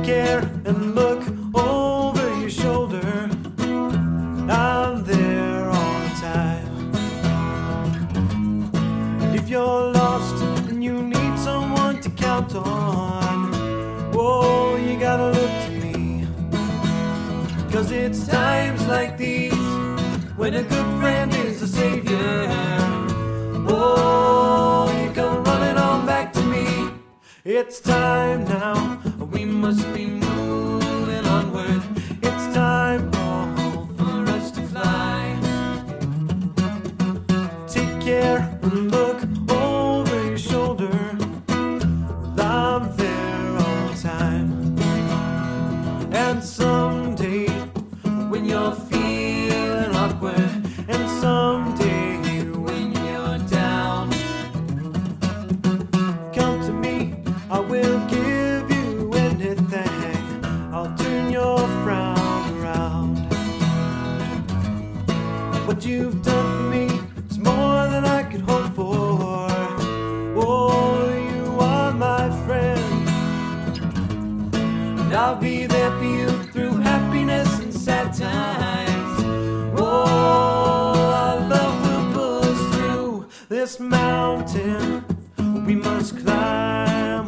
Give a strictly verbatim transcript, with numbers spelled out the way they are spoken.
care and look over your shoulder. I'm there all the time. And if you're lost and you need someone to count on, whoa, you gotta look to me. 'Cause it's times like these when a good friend is a savior. Oh, you come running on back to me. It's time now, we must be moving onward. It's time, oh, for us to fly. Take care and look over your shoulder. I'm there all the time. And someday, when you're feeling awkward, and someday when you're down, come to me, I will give you anything. I'll turn your frown around. What you've done for me is more than I could hope for. Oh, you are my friend, and I'll be there for you through happiness and sad times. Oh, our love will pull us through this mountain we must climb.